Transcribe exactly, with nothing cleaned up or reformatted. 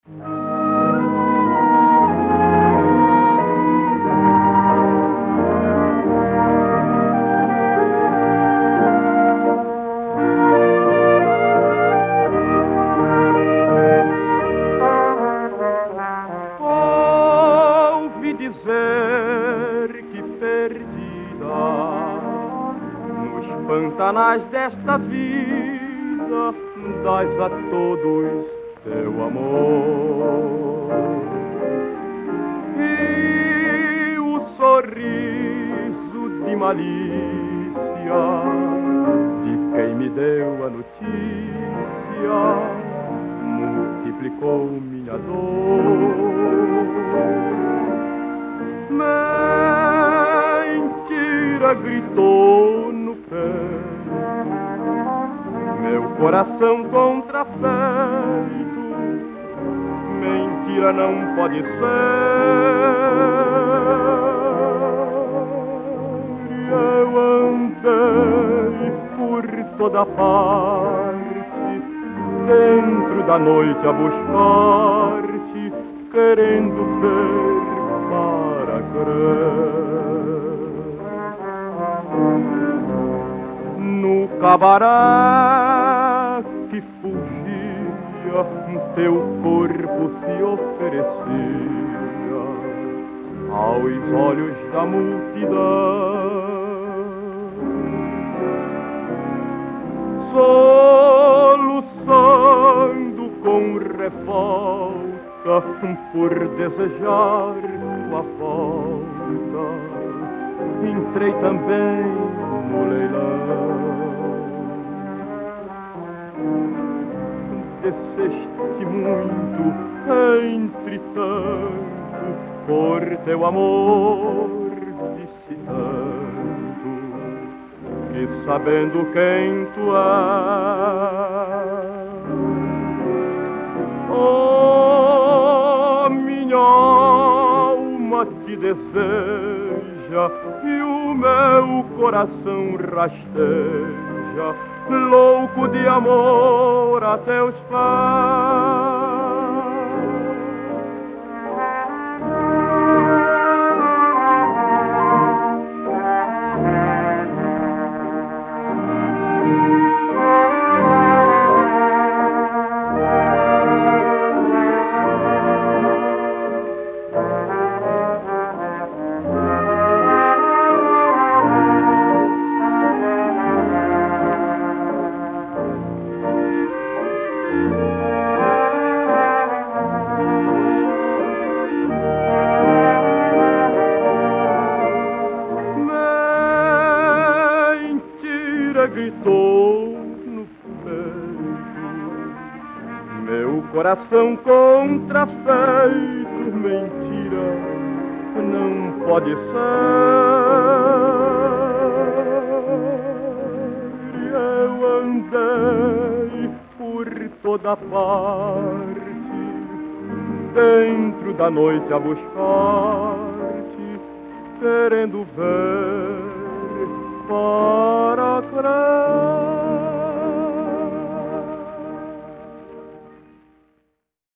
Ouvi dizer que perdida nos pantanais desta vida dás a todos teu amor, e o sorriso de malícia de quem me deu a notícia multiplicou minha dor. Mentira gritou no peito, meu coração contrafeito, mentira não pode ser. Eu andei por toda parte, dentro da noite a buscar-te, querendo ver para crer. No cabaré que fugia, teu corpo se oferecia aos olhos da multidão, soluçando com revolta por desejar tua volta. Entrei também no leilão, desceste muito, entretanto, por teu amor disse tanto, que sabendo quem tu és, oh, minha alma te deseja e o meu coração rasteja, louco de amor a teus pés. Gritou no peito, meu coração contrafeito, mentira não pode ser. Eu andei por toda parte, dentro da noite a buscar-te, querendo ver para crer.